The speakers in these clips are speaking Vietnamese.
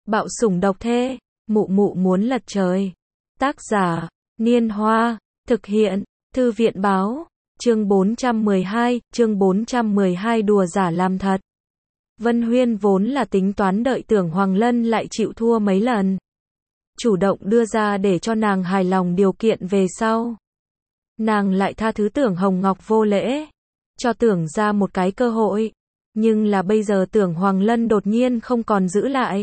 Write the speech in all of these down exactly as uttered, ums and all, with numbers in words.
Bạo sủng độc thê, mụ mụ muốn lật trời. Tác giả, Niên Hoa, thực hiện, Thư viện báo, chương bốn trăm mười hai, chương bốn trăm mười hai đùa giả làm thật. Vân Huyên vốn là tính toán đợi Tưởng Hoàng Lân lại chịu thua mấy lần. Chủ động đưa ra để cho nàng hài lòng điều kiện về sau. Nàng lại tha thứ Tưởng Hồng Ngọc vô lễ, cho Tưởng ra một cái cơ hội. Nhưng là bây giờ Tưởng Hoàng Lân đột nhiên không còn giữ lại.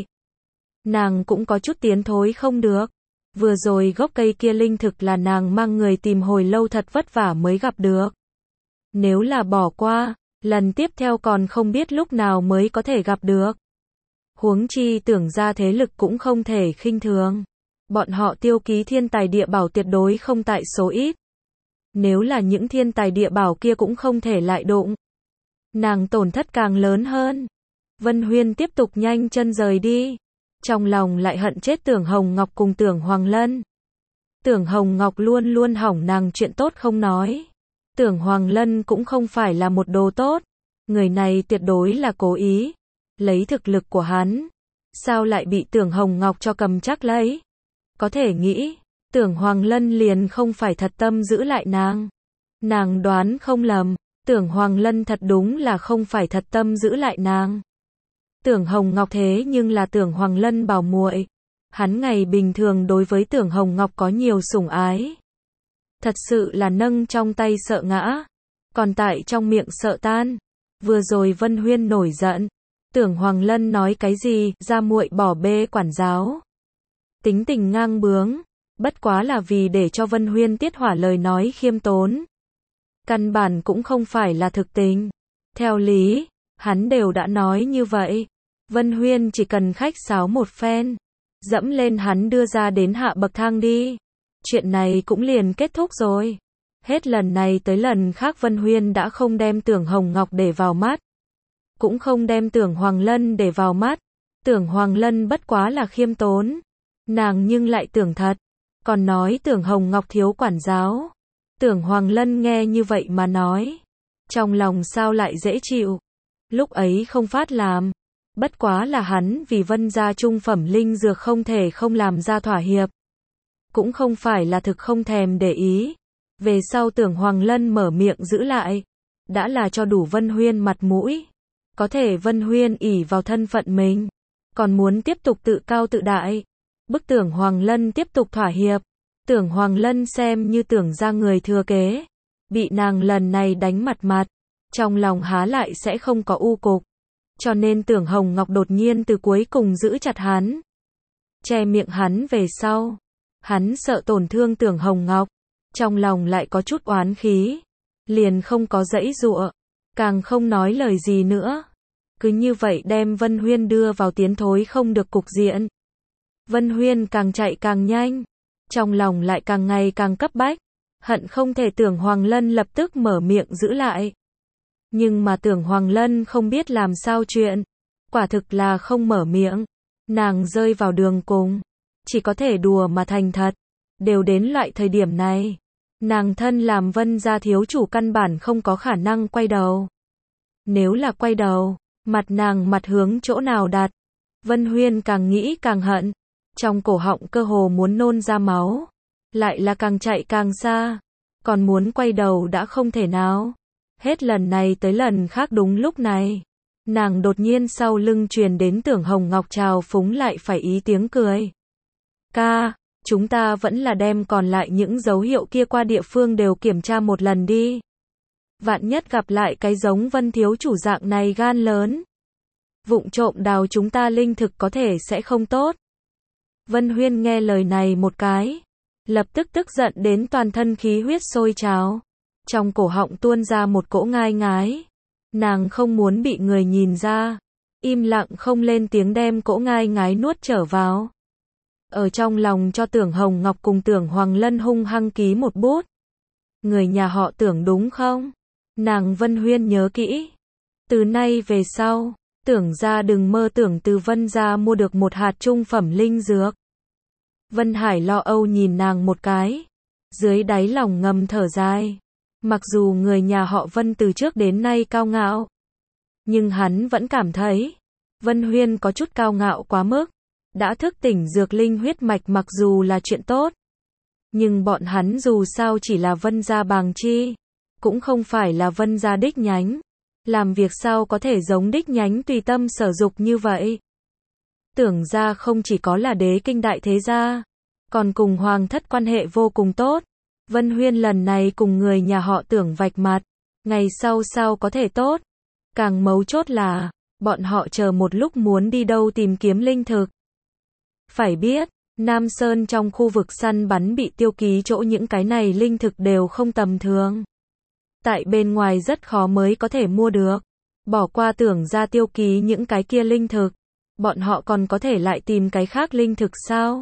Nàng cũng có chút tiến thối không được. Vừa rồi gốc cây kia linh thực là nàng mang người tìm hồi lâu thật vất vả mới gặp được. Nếu là bỏ qua, lần tiếp theo còn không biết lúc nào mới có thể gặp được. Huống chi Tưởng ra thế lực cũng không thể khinh thường. Bọn họ tiêu ký thiên tài địa bảo tuyệt đối không tại số ít. Nếu là những thiên tài địa bảo kia cũng không thể lại đụng. Nàng tổn thất càng lớn hơn. Vân Huyên tiếp tục nhanh chân rời đi. Trong lòng lại hận chết Tưởng Hồng Ngọc cùng Tưởng Hoàng Lân. Tưởng Hồng Ngọc luôn luôn hỏng nàng chuyện tốt không nói. Tưởng Hoàng Lân cũng không phải là một đồ tốt. Người này tuyệt đối là cố ý. Lấy thực lực của hắn. Sao lại bị Tưởng Hồng Ngọc cho cầm chắc lấy. Có thể nghĩ. Tưởng Hoàng Lân liền không phải thật tâm giữ lại nàng. Nàng đoán không lầm. Tưởng Hoàng Lân thật đúng là không phải thật tâm giữ lại nàng. Tưởng Hồng Ngọc thế nhưng là Tưởng Hoàng Lân bảo muội. Hắn ngày bình thường đối với Tưởng Hồng Ngọc có nhiều sủng ái. Thật sự là nâng trong tay sợ ngã. Còn tại trong miệng sợ tan. Vừa rồi Vân Huyên nổi giận. Tưởng Hoàng Lân nói cái gì, ra muội bỏ bê quản giáo. Tính tình ngang bướng. Bất quá là vì để cho Vân Huyên tiết hỏa lời nói khiêm tốn. Căn bản cũng không phải là thực tình. Theo lý, hắn đều đã nói như vậy. Vân Huyên chỉ cần khách sáo một phen. Dẫm lên hắn đưa ra đến hạ bậc thang đi. Chuyện này cũng liền kết thúc rồi. Hết lần này tới lần khác Vân Huyên đã không đem Tưởng Hồng Ngọc để vào mắt. Cũng không đem Tưởng Hoàng Lân để vào mắt. Tưởng Hoàng Lân bất quá là khiêm tốn. Nàng nhưng lại tưởng thật. Còn nói Tưởng Hồng Ngọc thiếu quản giáo. Tưởng Hoàng Lân nghe như vậy mà nói. Trong lòng sao lại dễ chịu. Lúc ấy không phát làm. Bất quá là hắn vì Vân gia trung phẩm linh dược không thể không làm ra thỏa hiệp. Cũng không phải là thực không thèm để ý. Về sau Tưởng Hoàng Lân mở miệng giữ lại. Đã là cho đủ Vân Huyên mặt mũi. Có thể Vân Huyên ỷ vào thân phận mình. Còn muốn tiếp tục tự cao tự đại. Bức Tưởng Hoàng Lân tiếp tục thỏa hiệp. Tưởng Hoàng Lân xem như Tưởng ra người thừa kế. Bị nàng lần này đánh mặt mặt. Trong lòng há lại sẽ không có u cục. Cho nên Tưởng Hồng Ngọc đột nhiên từ cuối cùng giữ chặt hắn. Che miệng hắn về sau. Hắn sợ tổn thương Tưởng Hồng Ngọc. Trong lòng lại có chút oán khí. Liền không có giãy giụa. Càng không nói lời gì nữa. Cứ như vậy đem Vân Huyên đưa vào tiến thối không được cục diện. Vân Huyên càng chạy càng nhanh. Trong lòng lại càng ngày càng cấp bách. Hận không thể Tưởng Hoàng Lân lập tức mở miệng giữ lại. Nhưng mà Tưởng Hoàng Lân không biết làm sao chuyện. Quả thực là không mở miệng. Nàng rơi vào đường cùng. Chỉ có thể đùa mà thành thật. Đều đến loại thời điểm này. Nàng thân làm Vân gia thiếu chủ căn bản không có khả năng quay đầu. Nếu là quay đầu, mặt nàng mặt hướng chỗ nào đặt. Vân Huyên càng nghĩ càng hận. Trong cổ họng cơ hồ muốn nôn ra máu. Lại là càng chạy càng xa. Còn muốn quay đầu đã không thể nào. Hết lần này tới lần khác đúng lúc này. Nàng đột nhiên sau lưng truyền đến Tưởng Hồng Ngọc trào phúng lại phải ý tiếng cười. Ca, chúng ta vẫn là đem còn lại những dấu hiệu kia qua địa phương đều kiểm tra một lần đi. Vạn nhất gặp lại cái giống Vân thiếu chủ dạng này gan lớn. Vụng trộm đào chúng ta linh thực có thể sẽ không tốt. Vân Huyên nghe lời này một cái. Lập tức tức giận đến toàn thân khí huyết sôi trào. Trong cổ họng tuôn ra một cỗ ngai ngái. Nàng không muốn bị người nhìn ra. Im lặng không lên tiếng đem cỗ ngai ngái nuốt trở vào. Ở trong lòng cho Tưởng Hồng Ngọc cùng Tưởng Hoàng Lân hung hăng ký một bút. Người nhà họ Tưởng đúng không? Nàng Vân Huyên nhớ kỹ. Từ nay về sau, Tưởng ra đừng mơ tưởng từ Vân ra mua được một hạt trung phẩm linh dược. Vân Hải lo âu nhìn nàng một cái. Dưới đáy lòng ngầm thở dài. Mặc dù người nhà họ Vân từ trước đến nay cao ngạo. Nhưng hắn vẫn cảm thấy. Vân Huyên có chút cao ngạo quá mức. đã thức tỉnh dược linh huyết mạch mặc dù là chuyện tốt. Nhưng bọn hắn dù sao chỉ là Vân gia bàng chi, cũng không phải là Vân gia đích nhánh. Làm việc sao có thể giống đích nhánh tùy tâm sở dục như vậy. Tưởng gia không chỉ có là đế kinh đại thế gia, còn cùng hoàng thất quan hệ vô cùng tốt. Vân Huyên lần này cùng người nhà họ Tưởng vạch mặt, ngày sau sao có thể tốt. Càng mấu chốt là, bọn họ chờ một lúc muốn đi đâu tìm kiếm linh thực. Phải biết, Nam Sơn trong khu vực săn bắn bị tiêu ký chỗ những cái này linh thực đều không tầm thường. Tại bên ngoài rất khó mới có thể mua được. Bỏ qua Tưởng gia tiêu ký những cái kia linh thực, bọn họ còn có thể lại tìm cái khác linh thực sao?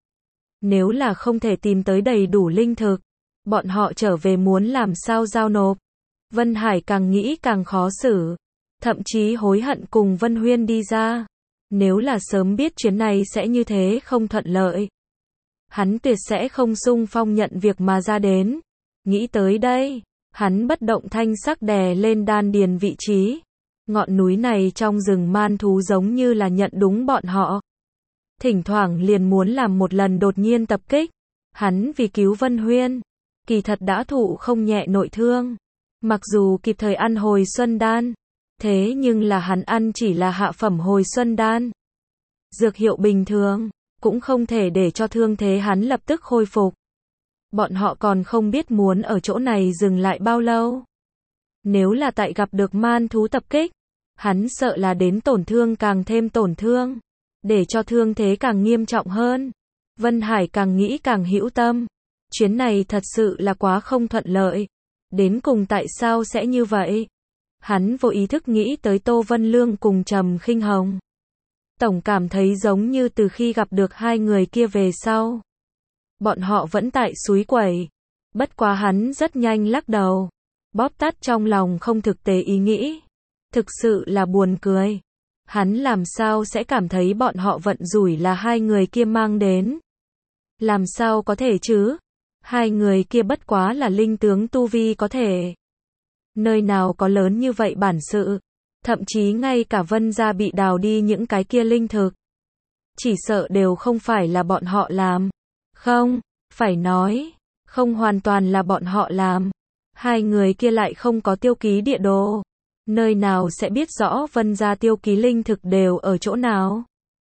Nếu là không thể tìm tới đầy đủ linh thực, bọn họ trở về muốn làm sao giao nộp. Vân Hải càng nghĩ càng khó xử, thậm chí hối hận cùng Vân Huyên đi ra. Nếu là sớm biết chuyến này sẽ như thế không thuận lợi, hắn tuyệt sẽ không xung phong nhận việc mà ra đến. Nghĩ tới đây, hắn bất động thanh sắc đè lên đan điền vị trí. Ngọn núi này trong rừng man thú giống như là nhận đúng bọn họ. Thỉnh thoảng liền muốn làm một lần đột nhiên tập kích. Hắn vì cứu Vân Huyên, kỳ thật đã thụ không nhẹ nội thương. Mặc dù kịp thời ăn hồi xuân đan, thế nhưng là hắn ăn chỉ là hạ phẩm hồi xuân đan. Dược hiệu bình thường, cũng không thể để cho thương thế hắn lập tức khôi phục. Bọn họ còn không biết muốn ở chỗ này dừng lại bao lâu. Nếu là tại gặp được man thú tập kích, hắn sợ là đến tổn thương càng thêm tổn thương, để cho thương thế càng nghiêm trọng hơn. Vân Hải càng nghĩ càng hữu tâm. Chuyến này thật sự là quá không thuận lợi. Đến cùng tại sao sẽ như vậy? Hắn vô ý thức nghĩ tới Tô Vân Lương cùng Trầm Khinh Hồng. Tổng cảm thấy giống như từ khi gặp được hai người kia về sau, bọn họ vẫn tại suối quẩy. Bất quá hắn rất nhanh lắc đầu, bóp tắt trong lòng không thực tế ý nghĩ. Thực sự là buồn cười. Hắn làm sao sẽ cảm thấy bọn họ vận rủi là hai người kia mang đến? Làm sao có thể chứ? Hai người kia bất quá là linh tướng tu vi có thể. Nơi nào có lớn như vậy bản sự. Thậm chí ngay cả Vân gia bị đào đi những cái kia linh thực, chỉ sợ đều không phải là bọn họ làm. Không, phải nói, không hoàn toàn là bọn họ làm. Hai người kia lại không có tiêu ký địa đồ. Nơi nào sẽ biết rõ Vân gia tiêu ký linh thực đều ở chỗ nào?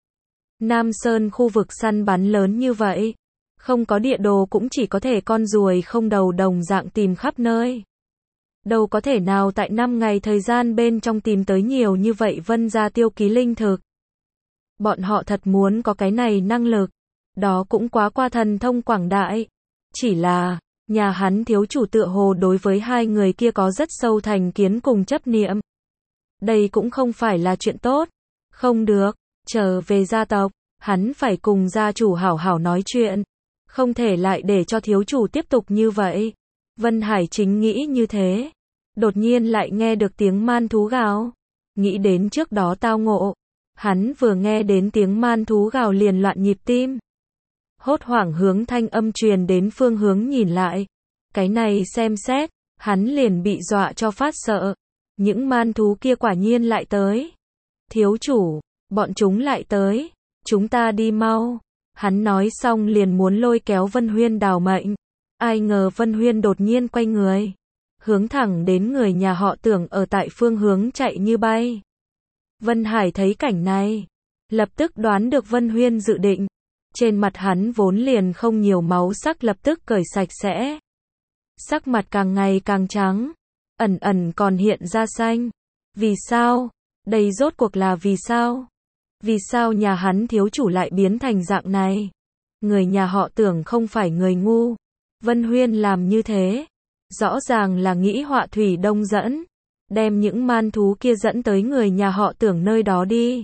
Nam Sơn khu vực săn bắn lớn như vậy, không có địa đồ cũng chỉ có thể con ruồi không đầu đồng dạng tìm khắp nơi. Đâu có thể nào tại năm ngày thời gian bên trong tìm tới nhiều như vậy Vân gia tiêu ký linh thực. Bọn họ thật muốn có cái này năng lực, đó cũng quá qua thần thông quảng đại. Chỉ là, nhà hắn thiếu chủ tựa hồ đối với hai người kia có rất sâu thành kiến cùng chấp niệm. Đây cũng không phải là chuyện tốt. Không được, trở về gia tộc, hắn phải cùng gia chủ hảo hảo nói chuyện. Không thể lại để cho thiếu chủ tiếp tục như vậy. Vân Hải chính nghĩ như thế. Đột nhiên lại nghe được tiếng man thú gào. Nghĩ đến trước đó tao ngộ. Hắn vừa nghe đến tiếng man thú gào liền loạn nhịp tim. Hốt hoảng hướng thanh âm truyền đến phương hướng nhìn lại. Cái này xem xét, hắn liền bị dọa cho phát sợ. Những man thú kia quả nhiên lại tới. Thiếu chủ, bọn chúng lại tới. Chúng ta đi mau. Hắn nói xong liền muốn lôi kéo Vân Huyên đào mệnh. Ai ngờ Vân Huyên đột nhiên quay người, hướng thẳng đến người nhà họ Tưởng ở tại phương hướng chạy như bay. Vân Hải thấy cảnh này, lập tức đoán được Vân Huyên dự định. Trên mặt hắn vốn liền không nhiều máu sắc lập tức cởi sạch sẽ. Sắc mặt càng ngày càng trắng, ẩn ẩn còn hiện ra xanh. Vì sao? Đây rốt cuộc là vì sao? Vì sao nhà hắn thiếu chủ lại biến thành dạng này? Người nhà họ Tưởng không phải người ngu. Vân Huyên làm như thế, rõ ràng là nghĩ họa thủy đông dẫn, đem những man thú kia dẫn tới người nhà họ Tưởng nơi đó đi.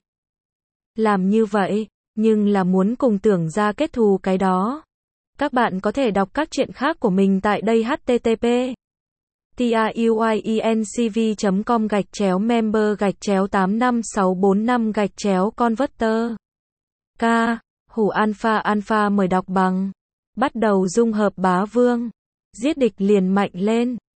Làm như vậy, nhưng là muốn cùng Tưởng gia kết thù cái đó. Các bạn có thể đọc các truyện khác của mình tại đây h t t p truyencv chấm com gạch chéo member gạch chéo tám năm sáu bốn năm gạch chéo converter. K. Hủ alpha alpha mời đọc bằng. Bắt đầu dung hợp bá vương. Giết địch liền mạnh lên.